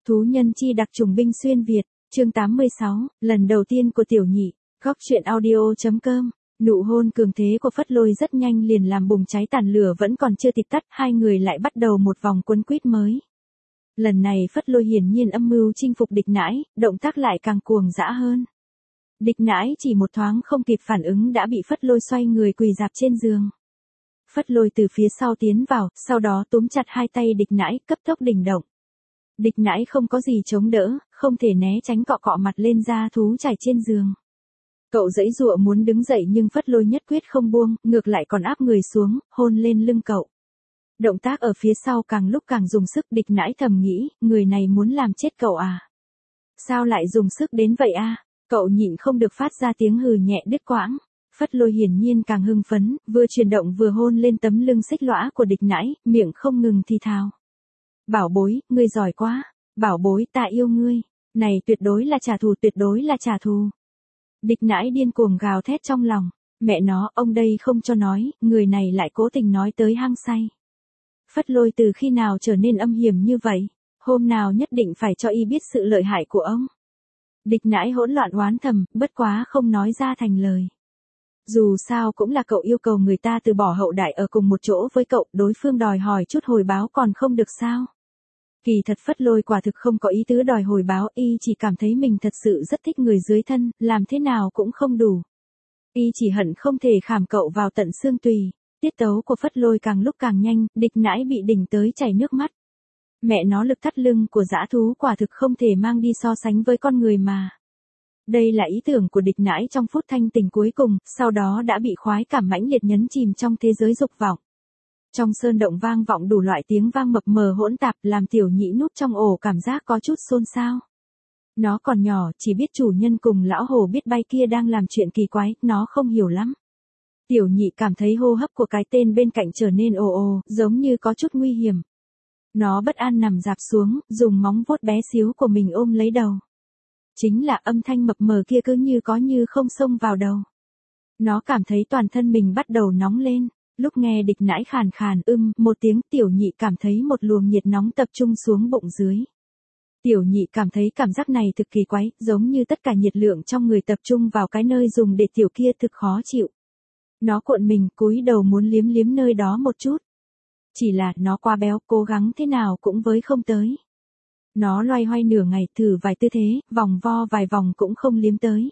Thú nhân chi đặc trùng binh xuyên Việt, chương 86, lần đầu tiên của tiểu nhị, góc truyện audio.com. Nụ hôn cường thế của Phất Lôi rất nhanh liền làm bùng cháy tàn lửa vẫn còn chưa tịt tắt, hai người lại bắt đầu một vòng quấn quýt mới. Lần này Phất Lôi hiển nhiên âm mưu chinh phục Địch Nãi, động tác lại càng cuồng dã hơn. Địch Nãi chỉ một thoáng không kịp phản ứng đã bị Phất Lôi xoay người quỳ rạp trên giường. Phất Lôi từ phía sau tiến vào, sau đó túm chặt hai tay Địch Nãi, cấp tốc đình động. Địch Nãi không có gì chống đỡ, không thể né tránh, cọ cọ mặt lên da thú trải trên giường. Cậu giãy giụa muốn đứng dậy nhưng Phất Lôi nhất quyết không buông, ngược lại còn áp người xuống, hôn lên lưng cậu. Động tác ở phía sau càng lúc càng dùng sức. Địch Nãi thầm nghĩ, người này muốn làm chết cậu à? Sao lại dùng sức đến vậy a? Cậu nhịn không được phát ra tiếng hừ nhẹ đứt quãng. Phất Lôi hiển nhiên càng hưng phấn, vừa chuyển động vừa hôn lên tấm lưng xích lõa của Địch Nãi, miệng không ngừng thì thào. Bảo bối, ngươi giỏi quá. Bảo bối, ta yêu ngươi. Này tuyệt đối là trả thù, tuyệt đối là trả thù. Địch Nãi điên cuồng gào thét trong lòng. Mẹ nó, ông đây không cho nói, người này lại cố tình nói tới hang say. Phất Lôi từ khi nào trở nên âm hiểm như vậy? Hôm nào nhất định phải cho y biết sự lợi hại của ông. Địch Nãi hỗn loạn oán thầm, bất quá không nói ra thành lời. Dù sao cũng là cậu yêu cầu người ta từ bỏ hậu đại ở cùng một chỗ với cậu, đối phương đòi hỏi chút hồi báo còn không được sao? Kỳ thật Phất Lôi quả thực không có ý tứ đòi hồi báo, y chỉ cảm thấy mình thật sự rất thích người dưới thân, làm thế nào cũng không đủ. Y chỉ hận không thể khảm cậu vào tận xương tùy. Tiết tấu của Phất Lôi càng lúc càng nhanh, Địch Nãi bị đỉnh tới chảy nước mắt. Mẹ nó, lực thắt lưng của dã thú quả thực không thể mang đi so sánh với con người mà. Đây là ý tưởng của Địch Nãi trong phút thanh tình cuối cùng, sau đó đã bị khoái cảm mãnh liệt nhấn chìm trong thế giới dục vọng. Trong sơn động vang vọng đủ loại tiếng vang mập mờ hỗn tạp, làm tiểu nhị núp trong ổ cảm giác có chút xôn xao. Nó còn nhỏ, chỉ biết chủ nhân cùng lão hổ biết bay kia đang làm chuyện kỳ quái, nó không hiểu lắm. Tiểu nhị cảm thấy hô hấp của cái tên bên cạnh trở nên ồ ồ, giống như có chút nguy hiểm. Nó bất an nằm rạp xuống, dùng móng vuốt bé xíu của mình ôm lấy đầu. Chính là âm thanh mập mờ kia cứ như có như không xông vào đầu. Nó cảm thấy toàn thân mình bắt đầu nóng lên. Lúc nghe Địch Nãi khàn khàn một tiếng, tiểu nhị cảm thấy một luồng nhiệt nóng tập trung xuống bụng dưới. Tiểu nhị cảm thấy cảm giác này thực kỳ quái, giống như tất cả nhiệt lượng trong người tập trung vào cái nơi dùng để tiểu kia, thực khó chịu. Nó cuộn mình, cúi đầu muốn liếm liếm nơi đó một chút. Chỉ là nó quá béo, cố gắng thế nào cũng với không tới. Nó loay hoay nửa ngày, thử vài tư thế, vòng vo vài vòng cũng không liếm tới.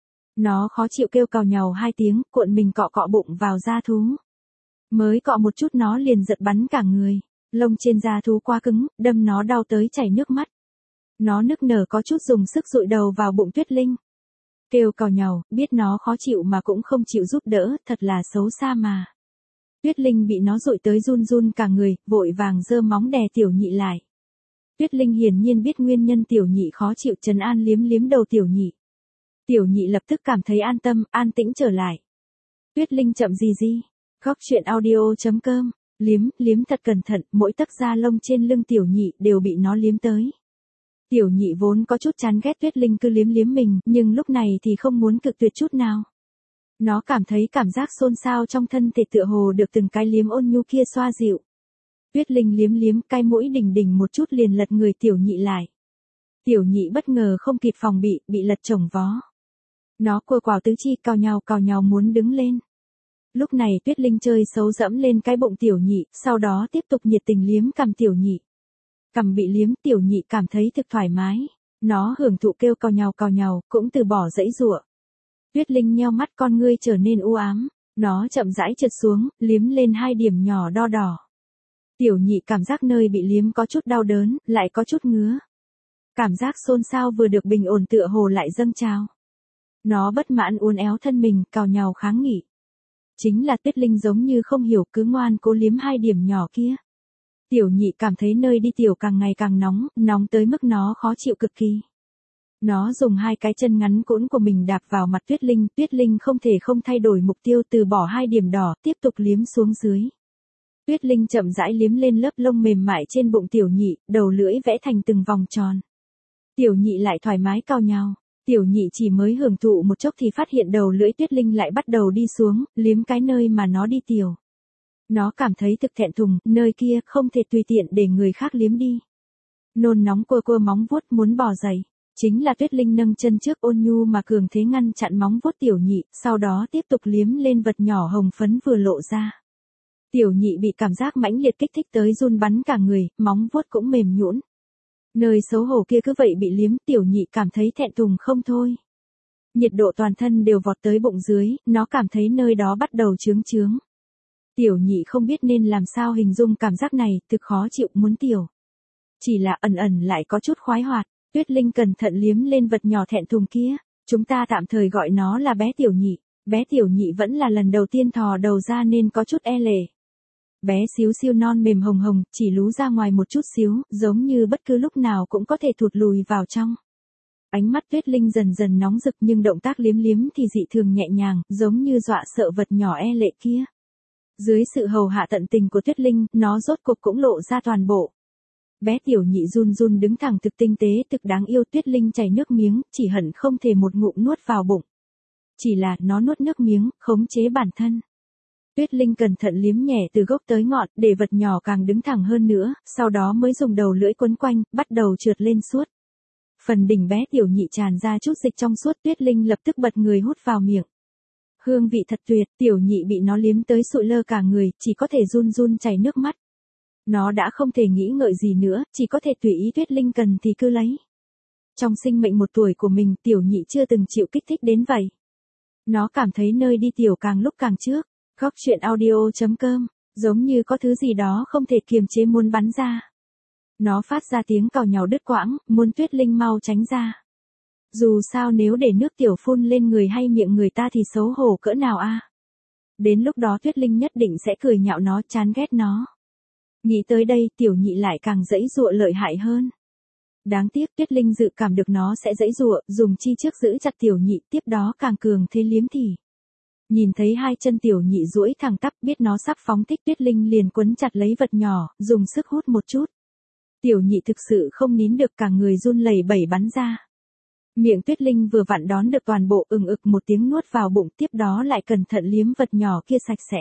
Nó khó chịu kêu cào nhàu hai tiếng, cuộn mình cọ cọ bụng vào da thú. Mới cọ một chút nó liền giật bắn cả người. Lông trên da thú quá cứng, đâm nó đau tới chảy nước mắt. Nó nức nở có chút dùng sức dụi đầu vào bụng Tuyết Linh. Kêu cào nhàu, biết nó khó chịu mà cũng không chịu giúp đỡ, thật là xấu xa mà. Tuyết Linh bị nó dụi tới run run cả người, vội vàng giơ móng đè tiểu nhị lại. Tuyết Linh hiển nhiên biết nguyên nhân tiểu nhị khó chịu, trấn an liếm liếm đầu tiểu nhị. Tiểu nhị lập tức cảm thấy an tâm, an tĩnh trở lại. Tuyết Linh chậm gì. Góc truyện audio.com. Liếm thật cẩn thận, mỗi tấc da lông trên lưng tiểu nhị đều bị nó liếm tới. Tiểu nhị vốn có chút chán ghét Tuyết Linh cứ liếm mình, nhưng lúc này thì không muốn cự tuyệt chút nào. Nó cảm thấy cảm giác xôn xao trong thân thể tựa hồ được từng cái liếm ôn nhu kia xoa dịu. Tuyết Linh liếm, cái mũi đỉnh một chút liền lật người tiểu nhị lại. Tiểu nhị bất ngờ không kịp phòng bị lật chồng vó. Nó cua quào tứ chi cào nhào muốn đứng lên. Lúc này Tuyết Linh chơi xấu dẫm lên cái bụng tiểu nhị, sau đó tiếp tục nhiệt tình liếm cằm tiểu nhị. Cằm bị liếm, tiểu nhị cảm thấy thực thoải mái. Nó hưởng thụ kêu cào nhào, cũng từ bỏ giãy giụa. Tuyết Linh nheo mắt, con ngươi trở nên u ám. Nó chậm rãi trượt xuống, liếm lên hai điểm nhỏ đỏ. Tiểu nhị cảm giác nơi bị liếm có chút đau đớn, lại có chút ngứa. Cảm giác xôn xao vừa được bình ổn tựa hồ lại dâng trào. Nó bất mãn uốn éo thân mình, cào nhào kháng nghị. Chính là Tuyết Linh giống như không hiểu, cứ ngoan cố liếm hai điểm nhỏ kia. Tiểu nhị cảm thấy nơi đi tiểu càng ngày càng nóng tới mức nó khó chịu cực kỳ. Nó dùng hai cái chân ngắn cũn của mình đạp vào mặt Tuyết Linh không thể không thay đổi mục tiêu, từ bỏ hai điểm đỏ, tiếp tục liếm xuống dưới. Tuyết Linh chậm rãi liếm lên lớp lông mềm mại trên bụng tiểu nhị, đầu lưỡi vẽ thành từng vòng tròn. Tiểu nhị lại thoải mái cào nhào. Tiểu nhị chỉ mới hưởng thụ một chốc thì phát hiện đầu lưỡi Tuyết Linh lại bắt đầu đi xuống, liếm cái nơi mà nó đi tiểu. Nó cảm thấy thực thẹn thùng, nơi kia không thể tùy tiện để người khác liếm đi. Nôn nóng cua cua móng vuốt muốn bò dậy. Chính là Tuyết Linh nâng chân trước ôn nhu mà cường thế ngăn chặn móng vuốt tiểu nhị, sau đó tiếp tục liếm lên vật nhỏ hồng phấn vừa lộ ra. Tiểu nhị bị cảm giác mãnh liệt kích thích tới run bắn cả người, móng vuốt cũng mềm nhũn. Nơi xấu hổ kia cứ vậy bị liếm, tiểu nhị cảm thấy thẹn thùng không thôi. Nhiệt độ toàn thân đều vọt tới bụng dưới, nó cảm thấy nơi đó bắt đầu chướng chướng. Tiểu nhị không biết nên làm sao hình dung cảm giác này, thực khó chịu muốn tiểu. Chỉ là ẩn ẩn lại có chút khoái hoạt. Tuyết Linh cẩn thận liếm lên vật nhỏ thẹn thùng kia, chúng ta tạm thời gọi nó là bé tiểu nhị. Bé tiểu nhị vẫn là lần đầu tiên thò đầu ra nên có chút e lệ. Bé xíu xiu non mềm hồng hồng, chỉ lú ra ngoài một chút xíu, giống như bất cứ lúc nào cũng có thể thụt lùi vào trong. Ánh mắt Tuyết Linh dần dần nóng rực nhưng động tác liếm liếm thì dị thường nhẹ nhàng, giống như dọa sợ vật nhỏ e lệ kia. Dưới sự hầu hạ tận tình của Tuyết Linh, nó rốt cuộc cũng lộ ra toàn bộ. Bé tiểu nhị run run đứng thẳng thực tinh tế thực đáng yêu. Tuyết Linh chảy nước miếng, chỉ hận không thể một ngụm nuốt vào bụng. Chỉ là nó nuốt nước miếng, khống chế bản thân. Tuyết Linh cẩn thận liếm nhẹ từ gốc tới ngọn, để vật nhỏ càng đứng thẳng hơn nữa, sau đó mới dùng đầu lưỡi quấn quanh, bắt đầu trượt lên suốt. Phần đỉnh bé tiểu nhị tràn ra chút dịch trong suốt, Tuyết Linh lập tức bật người hút vào miệng. Hương vị thật tuyệt, tiểu nhị bị nó liếm tới sụi lơ cả người, chỉ có thể run run chảy nước mắt. Nó đã không thể nghĩ ngợi gì nữa, chỉ có thể tùy ý Tuyết Linh cần thì cứ lấy. Trong sinh mệnh 1 tuổi của mình, tiểu nhị chưa từng chịu kích thích đến vậy. Nó cảm thấy nơi đi tiểu càng lúc càng trước. Góc truyện audio.com, giống như có thứ gì đó không thể kiềm chế muốn bắn ra. Nó phát ra tiếng cào nhàu đứt quãng, muốn Tuyết Linh mau tránh ra. Dù sao nếu để nước tiểu phun lên người hay miệng người ta thì xấu hổ cỡ nào a. Đến lúc đó Tuyết Linh nhất định sẽ cười nhạo nó, chán ghét nó. Nghĩ tới đây, tiểu nhị lại càng giãy giụa lợi hại hơn. Đáng tiếc Tuyết Linh dự cảm được nó sẽ giãy giụa, dùng chi trước giữ chặt tiểu nhị, tiếp đó càng cường thế liếm thì. Nhìn thấy hai chân tiểu nhị duỗi thẳng tắp, biết nó sắp phóng thích, Tuyết Linh liền quấn chặt lấy vật nhỏ, dùng sức hút một chút. Tiểu nhị thực sự không nín được, cả người run lẩy bẩy bắn ra. Miệng Tuyết Linh vừa vặn đón được toàn bộ, ực một tiếng nuốt vào bụng, tiếp đó lại cẩn thận liếm vật nhỏ kia sạch sẽ.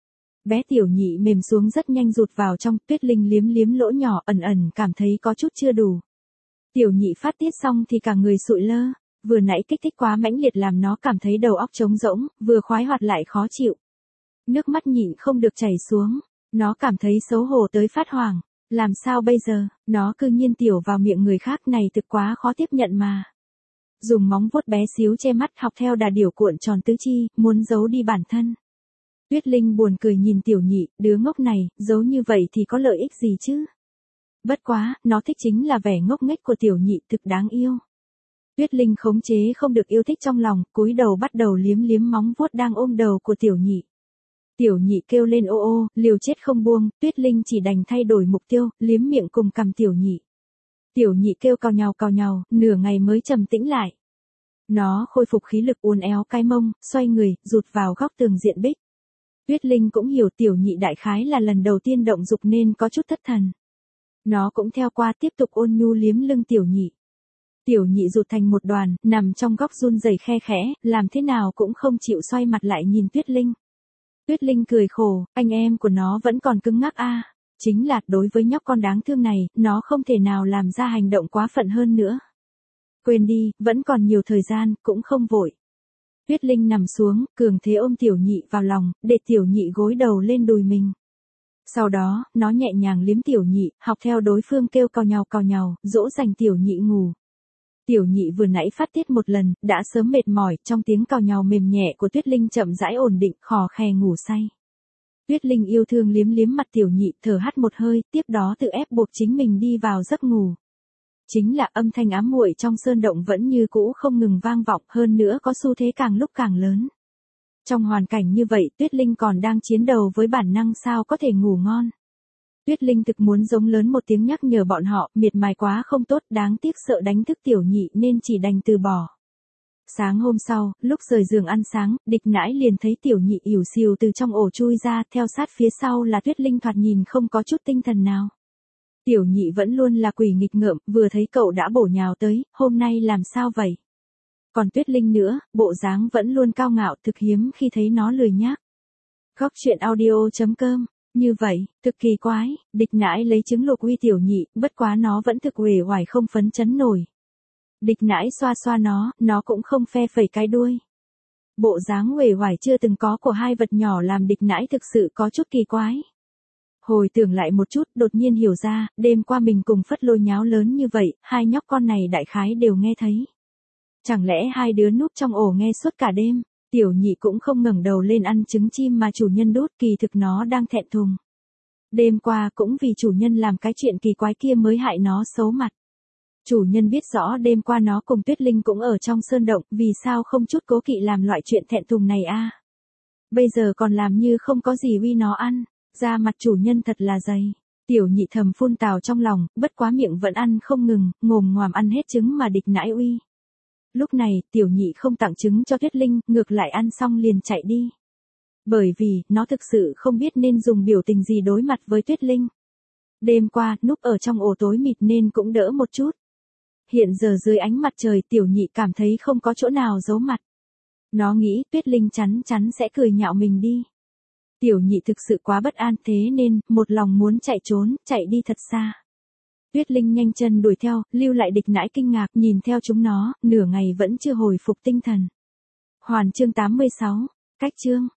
Bé tiểu nhị mềm xuống rất nhanh rụt vào trong, Tuyết Linh liếm liếm lỗ nhỏ, ẩn ẩn cảm thấy có chút chưa đủ. Tiểu nhị phát tiết xong thì cả người sụi lơ, vừa nãy kích thích quá mãnh liệt làm nó cảm thấy đầu óc trống rỗng, vừa khoái hoạt lại khó chịu. Nước mắt nhịn không được chảy xuống, nó cảm thấy xấu hổ tới phát hoảng, làm sao bây giờ, nó cư nhiên tiểu vào miệng người khác này thực quá khó tiếp nhận mà. Dùng móng vuốt bé xíu che mắt, học theo đà điểu cuộn tròn tứ chi, muốn giấu đi bản thân. Tuyết Linh buồn cười nhìn tiểu nhị, đứa ngốc này, giấu như vậy thì có lợi ích gì chứ? Bất quá, nó thích chính là vẻ ngốc nghếch của tiểu nhị, thực đáng yêu. Tuyết Linh khống chế không được yêu thích trong lòng, cúi đầu bắt đầu liếm liếm móng vuốt đang ôm đầu của tiểu nhị. Tiểu nhị kêu lên ô ô, liều chết không buông, Tuyết Linh chỉ đành thay đổi mục tiêu, liếm miệng cùng cằm tiểu nhị. Tiểu nhị kêu cào nhào, nửa ngày mới trầm tĩnh lại. Nó khôi phục khí lực, uốn éo cái mông, xoay người, rụt vào góc tường diện bích. Tuyết Linh cũng hiểu tiểu nhị đại khái là lần đầu tiên động dục nên có chút thất thần. Nó cũng theo qua, tiếp tục ôn nhu liếm lưng tiểu nhị. Tiểu nhị rụt thành một đoàn, nằm trong góc run rẩy khe khẽ, làm thế nào cũng không chịu xoay mặt lại nhìn Tuyết Linh. Tuyết Linh cười khổ, anh em của nó vẫn còn cứng ngắc a. Chính là, đối với nhóc con đáng thương này, nó không thể nào làm ra hành động quá phận hơn nữa. Quên đi, vẫn còn nhiều thời gian, cũng không vội. Tuyết Linh nằm xuống, cường thế ôm tiểu nhị vào lòng, để tiểu nhị gối đầu lên đùi mình. Sau đó, nó nhẹ nhàng liếm tiểu nhị, học theo đối phương kêu cào nhào, dỗ dành tiểu nhị ngủ. Tiểu nhị vừa nãy phát tiết một lần, đã sớm mệt mỏi, trong tiếng cào nhào mềm nhẹ của Tuyết Linh chậm rãi ổn định, khò khè ngủ say. Tuyết Linh yêu thương liếm liếm mặt tiểu nhị, thở hắt một hơi, tiếp đó tự ép buộc chính mình đi vào giấc ngủ. Chính là âm thanh ám muội trong sơn động vẫn như cũ không ngừng vang vọng, hơn nữa có xu thế càng lúc càng lớn. Trong hoàn cảnh như vậy, Tuyết Linh còn đang chiến đấu với bản năng sao có thể ngủ ngon. Tuyết Linh thực muốn giống lớn một tiếng nhắc nhở bọn họ, miệt mài quá không tốt, đáng tiếc sợ đánh thức tiểu nhị nên chỉ đành từ bỏ. Sáng hôm sau, lúc rời giường ăn sáng, Địch Nãi liền thấy tiểu nhị ỉu xìu từ trong ổ chui ra, theo sát phía sau là Tuyết Linh thoạt nhìn không có chút tinh thần nào. Tiểu nhị vẫn luôn là quỷ nghịch ngợm, vừa thấy cậu đã bổ nhào tới, hôm nay làm sao vậy? Còn Tuyết Linh nữa, bộ dáng vẫn luôn cao ngạo, thực hiếm khi thấy nó lười nhác. Góc truyện audio.com Như vậy, thực kỳ quái, địch nãi lấy trứng lục uy tiểu nhị, bất quá nó vẫn thực uể oải không phấn chấn nổi. Địch nãi xoa xoa nó cũng không phe phẩy cái đuôi. Bộ dáng uể oải chưa từng có của hai vật nhỏ làm địch nãi thực sự có chút kỳ quái. Hồi tưởng lại một chút, đột nhiên hiểu ra, đêm qua mình cùng Phất Lôi nháo lớn như vậy, hai nhóc con này đại khái đều nghe thấy. Chẳng lẽ hai đứa núp trong ổ nghe suốt cả đêm? Tiểu nhị cũng không ngẩng đầu lên ăn trứng chim mà chủ nhân đút, kỳ thực nó đang thẹn thùng. Đêm qua cũng vì chủ nhân làm cái chuyện kỳ quái kia mới hại nó xấu mặt. Chủ nhân biết rõ đêm qua nó cùng Tuyết Linh cũng ở trong sơn động, vì sao không chút cố kỵ làm loại chuyện thẹn thùng này a? Bây giờ còn làm như không có gì uy nó ăn, da mặt chủ nhân thật là dày. Tiểu nhị thầm phun tào trong lòng, bất quá miệng vẫn ăn không ngừng, ngồm ngoàm ăn hết trứng mà địch nãi uy. Lúc này, tiểu nhị không tặng trứng cho Tuyết Linh, ngược lại ăn xong liền chạy đi. Bởi vì, nó thực sự không biết nên dùng biểu tình gì đối mặt với Tuyết Linh. Đêm qua, núp ở trong ổ tối mịt nên cũng đỡ một chút. Hiện giờ dưới ánh mặt trời tiểu nhị cảm thấy không có chỗ nào giấu mặt. Nó nghĩ Tuyết Linh chắn chắn sẽ cười nhạo mình đi. Tiểu nhị thực sự quá bất an thế nên, một lòng muốn chạy trốn, chạy đi thật xa. Tuyết Linh nhanh chân đuổi theo, lưu lại địch nãi kinh ngạc nhìn theo chúng nó, nửa ngày vẫn chưa hồi phục tinh thần. Hoàn chương 86, cách chương.